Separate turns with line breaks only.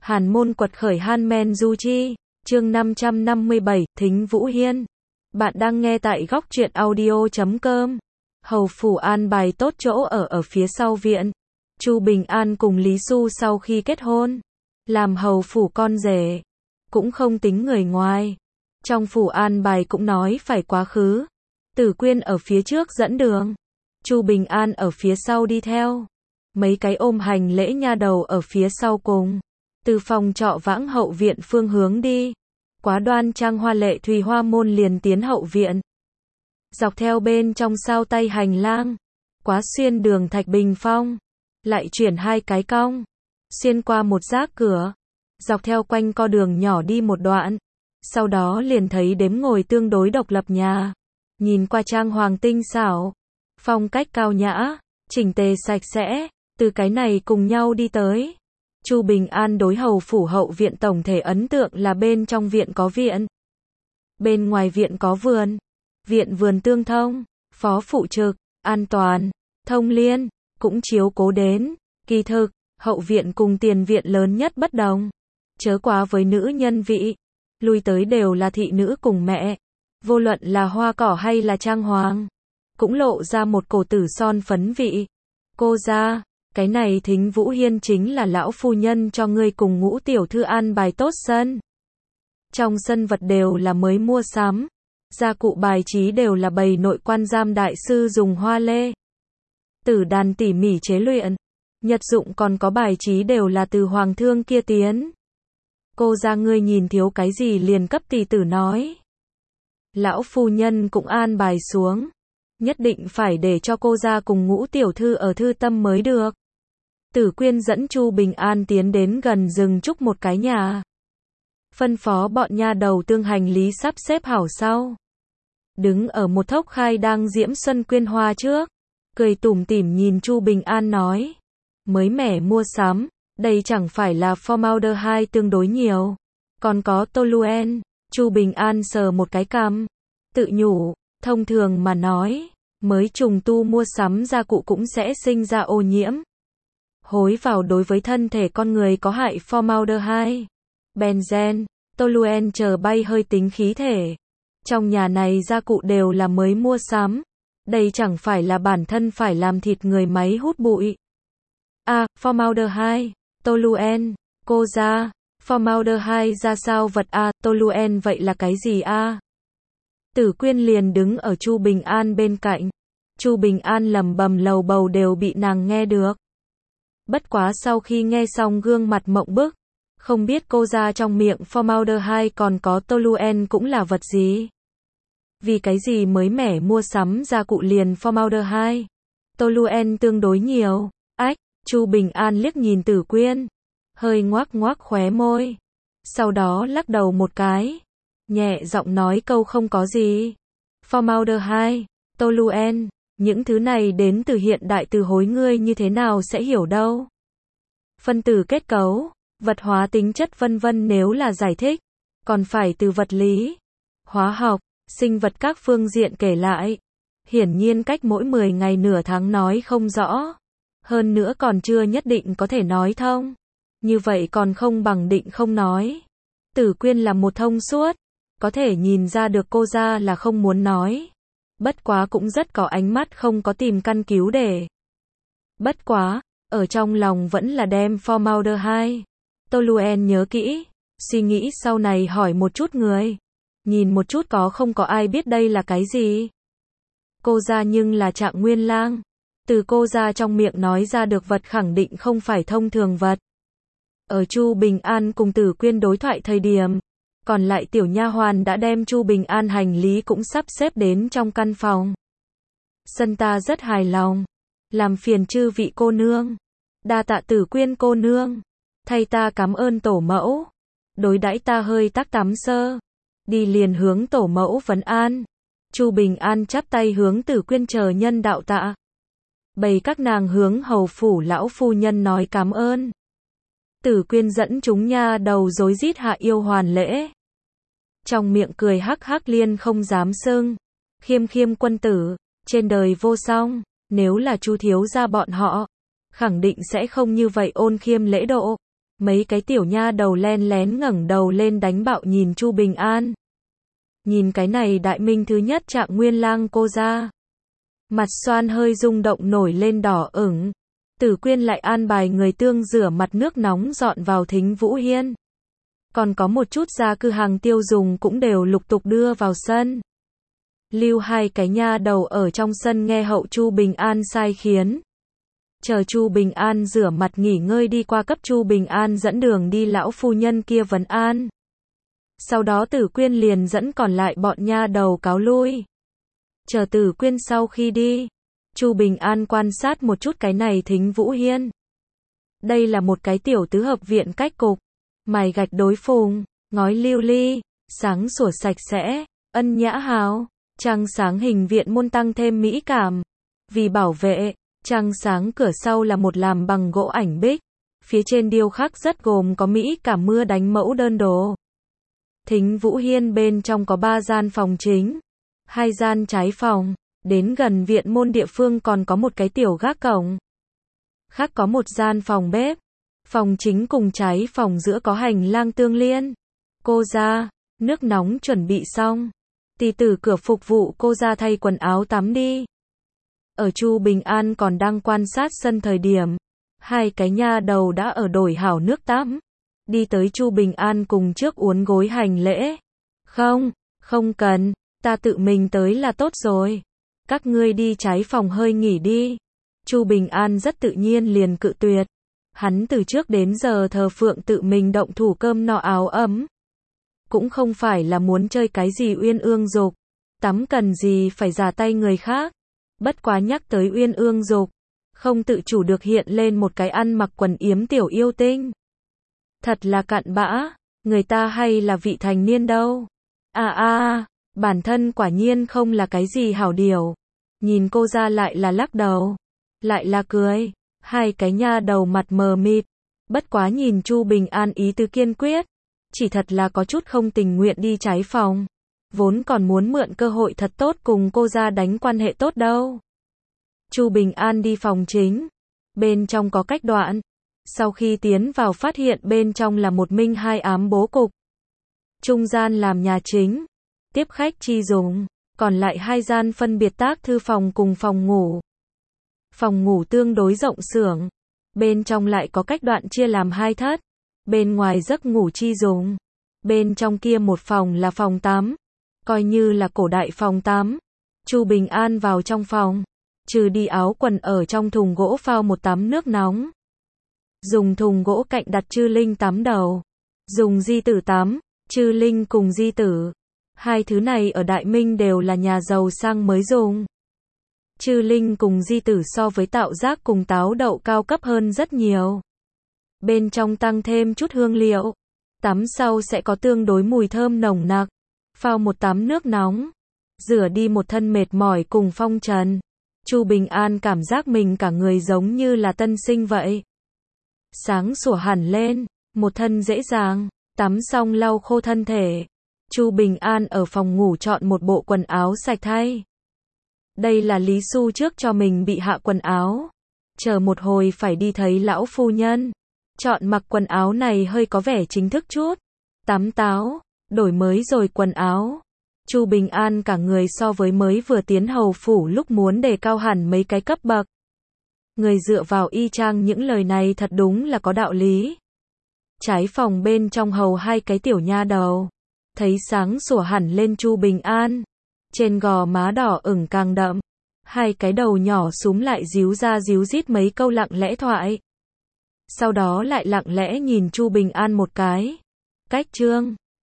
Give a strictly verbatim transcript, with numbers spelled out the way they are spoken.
Hàn môn quật khởi Han Men Du Chi, chương năm trăm năm mươi bảy, Thính Vũ Hiên. Bạn đang nghe tại góc truyện audio chấm com. Hầu phủ an bài tốt chỗ ở ở phía sau viện. Chu Bình An cùng Lý Xu sau khi kết hôn, làm hầu phủ con rể, cũng không tính người ngoài. Trong phủ an bài cũng nói phải quá khứ. Tử Quyên ở phía trước dẫn đường, Chu Bình An ở phía sau đi theo. Mấy cái ôm hành lễ nha đầu ở phía sau cùng. Từ phòng trọ vãng hậu viện phương hướng đi. Quá đoan trang hoa lệ thùy hoa môn liền tiến hậu viện. Dọc theo bên trong sao tay hành lang. Quá xuyên đường thạch bình phong. Lại chuyển hai cái cong. Xuyên qua một giác cửa. Dọc theo quanh co đường nhỏ đi một đoạn. Sau đó liền thấy đếm ngồi tương đối độc lập nhà. Nhìn qua trang hoàng tinh xảo. Phong cách cao nhã. Chỉnh tề sạch sẽ. Từ cái này cùng nhau đi tới. Chu Bình An đối hầu phủ hậu viện tổng thể ấn tượng là bên trong viện có viện. Bên ngoài viện có vườn. Viện vườn tương thông, phó phụ trực, an toàn, thông liên, cũng chiếu cố đến. Kỳ thực, hậu viện cùng tiền viện lớn nhất bất đồng. Chớ quá với nữ nhân vị. Lui tới đều là thị nữ cùng mẹ. Vô luận là hoa cỏ hay là trang hoàng. Cũng lộ ra một cổ tử son phấn vị. Cô ra. Cái này Thính Vũ Hiên chính là lão phu nhân cho ngươi cùng Ngũ tiểu thư an bài tốt sân. Trong sân vật đều là mới mua sắm. Gia cụ bài trí đều là bày nội quan giam đại sư dùng hoa lê. Tử đàn tỉ mỉ chế luyện. Nhật dụng còn có bài trí đều là từ hoàng thương kia tiến. Cô ra ngươi nhìn thiếu cái gì liền cấp tỷ tử nói. Lão phu nhân cũng an bài xuống. Nhất định phải để cho cô ra cùng Ngũ tiểu thư ở thư tâm mới được. Tử Quyên dẫn Chu Bình An tiến đến gần rừng trúc một cái nhà. Phân phó bọn nha đầu tương hành lý sắp xếp hảo sau. Đứng ở một thốc khai đang diễm xuân quyên hoa trước. Cười tủm tỉm nhìn Chu Bình An nói. Mới mẻ mua sắm, đây chẳng phải là formaldehyde tương đối nhiều. Còn có toluen. Chu Bình An sờ một cái cằm. Tự nhủ, thông thường mà nói, mới trùng tu mua sắm gia cụ cũng sẽ sinh ra ô nhiễm. Hối vào đối với thân thể con người có hại formaldehyde, benzen, toluen chờ bay hơi tính khí thể. Trong nhà này gia cụ đều là mới mua sắm. Đây chẳng phải là bản thân phải làm thịt người máy hút bụi. A, à, formaldehyde, toluen, cô ra, formaldehyde ra sao vật A, à, toluen vậy là cái gì A? À? Tử Quyên liền đứng ở Chu Bình An bên cạnh. Chu Bình An lầm bầm lầu bầu đều bị nàng nghe được. Bất quá sau khi nghe xong gương mặt mộng bức, không biết cô ra trong miệng formaldehyde còn có toluen cũng là vật gì. Vì cái gì mới mẻ mua sắm gia cụ liền formaldehyde, toluen tương đối nhiều. Ách, Chu Bình An liếc nhìn Tử Quyên, hơi ngoác ngoác khóe môi. Sau đó lắc đầu một cái, nhẹ giọng nói câu không có gì. Formaldehyde, toluen, những thứ này đến từ hiện đại từ hối ngươi như thế nào sẽ hiểu đâu. Phân tử kết cấu, vật hóa tính chất vân vân nếu là giải thích, còn phải từ vật lý, hóa học, sinh vật các phương diện kể lại. Hiển nhiên cách mỗi mười ngày nửa tháng nói không rõ. Hơn nữa còn chưa nhất định có thể nói thông. Như vậy còn không bằng định không nói. Tử Quyên là một thông suốt, có thể nhìn ra được cô ra là không muốn nói. Bất quá cũng rất có ánh mắt không có tìm căn cứu để. Bất quá, ở trong lòng vẫn là đem formaldehyde, toluen nhớ kỹ, suy nghĩ sau này hỏi một chút người. Nhìn một chút có không có ai biết đây là cái gì. Cô ra nhưng là Trạng Nguyên Lang. Từ cô ra trong miệng nói ra được vật khẳng định không phải thông thường vật. Ở Chu Bình An cùng Tử Quyên đối thoại thời điểm, còn lại tiểu nha hoàn đã đem Chu Bình An hành lý cũng sắp xếp đến trong căn phòng. Sân ta rất hài lòng. Làm phiền chư vị cô nương. Đa tạ Tử Quyên cô nương. Thay ta cảm ơn tổ mẫu. Đối đãi ta hơi tắc tắm sơ. Đi liền hướng tổ mẫu vấn an. Chu Bình An chắp tay hướng Tử Quyên chờ nhân đạo tạ. Bày các nàng hướng hầu phủ lão phu nhân nói cảm ơn. Tử Quyên dẫn chúng nha đầu rối rít hạ yêu hoàn lễ. Trong miệng cười hắc hắc liên không dám xưng. Khiêm khiêm quân tử, trên đời vô song, nếu là Chu thiếu gia bọn họ, khẳng định sẽ không như vậy ôn khiêm lễ độ. Mấy cái tiểu nha đầu len lén ngẩng đầu lên đánh bạo nhìn Chu Bình An. Nhìn cái này đại minh thứ nhất Trạng Nguyên Lang cô ra. Mặt Xoan hơi rung động nổi lên đỏ ửng. Tử Quyên lại an bài người tương rửa mặt nước nóng dọn vào Thính Vũ Hiên. Còn có một chút gia cư hàng tiêu dùng cũng đều lục tục đưa vào sân. Lưu hai cái nha đầu ở trong sân nghe hậu Chu Bình An sai khiến. Chờ Chu Bình An rửa mặt nghỉ ngơi đi qua cấp Chu Bình An dẫn đường đi lão phu nhân kia vấn an. Sau đó Tử Quyên liền dẫn còn lại bọn nha đầu cáo lui. Chờ Tử Quyên sau khi đi, Chu Bình An quan sát một chút cái này Thính Vũ Hiên. Đây là một cái tiểu tứ hợp viện cách cục, mài gạch đối phùng, ngói lưu ly, sáng sủa sạch sẽ, ân nhã hào, trăng sáng hình viện môn tăng thêm mỹ cảm. Vì bảo vệ, trăng sáng cửa sau là một làm bằng gỗ ảnh bích, phía trên điêu khắc rất gồm có mỹ cảm mưa đánh mẫu đơn đồ. Thính Vũ Hiên bên trong có ba gian phòng chính, hai gian trái phòng, đến gần viện môn địa phương còn có một cái tiểu gác cổng. Khác có một gian phòng bếp, phòng chính cùng trái phòng giữa có hành lang tương liên. Cô ra, nước nóng chuẩn bị xong. Tỷ tử cửa phục vụ cô ra thay quần áo tắm đi. Ở Chu Bình An còn đang quan sát sân thời điểm, hai cái nha đầu đã ở đổi hảo nước tắm. Đi tới Chu Bình An cùng trước uốn gối hành lễ. Không, không cần, ta tự mình tới là tốt rồi. Các ngươi đi trái phòng hơi nghỉ đi. Chu Bình An rất tự nhiên liền cự tuyệt. Hắn từ trước đến giờ thờ phượng tự mình động thủ cơm no áo ấm. Cũng không phải là muốn chơi cái gì uyên ương dục. Tắm cần gì phải giả tay người khác. Bất quá nhắc tới uyên ương dục, không tự chủ được hiện lên một cái ăn mặc quần yếm tiểu yêu tinh. Thật là cặn bã, người ta hay là vị thành niên đâu. À à, bản thân quả nhiên không là cái gì hảo điều. Nhìn cô ra lại là lắc đầu, lại là cười, hai cái nha đầu mặt mờ mịt. Bất quá nhìn Chu Bình An ý tứ kiên quyết, chỉ thật là có chút không tình nguyện đi trái phòng. Vốn còn muốn mượn cơ hội thật tốt cùng cô ra đánh quan hệ tốt đâu. Chu Bình An đi phòng chính, bên trong có cách đoạn. Sau khi tiến vào phát hiện bên trong là một minh hai ám bố cục. Trung gian làm nhà chính, tiếp khách chi dùng, còn lại hai gian phân biệt tác thư phòng cùng phòng ngủ. Phòng ngủ tương đối rộng xưởng, bên trong lại có cách đoạn chia làm hai thất, bên ngoài giấc ngủ chi dùng. Bên trong kia một phòng là phòng tắm, coi như là cổ đại phòng tắm. Chu Bình An vào trong phòng, trừ đi áo quần ở trong thùng gỗ phao một tắm nước nóng. Dùng thùng gỗ cạnh đặt Chư Linh tắm đầu. Dùng di tử tắm, Chư Linh cùng di tử. Hai thứ này ở Đại Minh đều là nhà giàu sang mới dùng. Chư Linh cùng di tử so với Tạo Giác cùng Táo Đậu cao cấp hơn rất nhiều. Bên trong tăng thêm chút hương liệu. Tắm sau sẽ có tương đối mùi thơm nồng nặc. Phao một tắm nước nóng. Rửa đi một thân mệt mỏi cùng phong trần. Chu Bình An cảm giác mình cả người giống như là tân sinh vậy. Sáng sủa hẳn lên, một thân dễ dàng, tắm xong lau khô thân thể. Chu Bình An ở phòng ngủ chọn một bộ quần áo sạch thay. Đây là Lý Xu trước cho mình bị hạ quần áo. Chờ một hồi phải đi thấy lão phu nhân. Chọn mặc quần áo này hơi có vẻ chính thức chút. Tắm táo, đổi mới rồi quần áo. Chu Bình An cả người so với mới vừa tiến hầu phủ lúc muốn đề cao hẳn mấy cái cấp bậc. Người dựa vào y chang những lời này thật đúng là có đạo lý. Trái phòng bên trong hầu hai cái tiểu nha đầu. Thấy sáng sủa hẳn lên Chu Bình An. Trên gò má đỏ ửng càng đậm. Hai cái đầu nhỏ súm lại díu ra díu dít mấy câu lặng lẽ thoại. Sau đó lại lặng lẽ nhìn Chu Bình An một cái. Cách trương.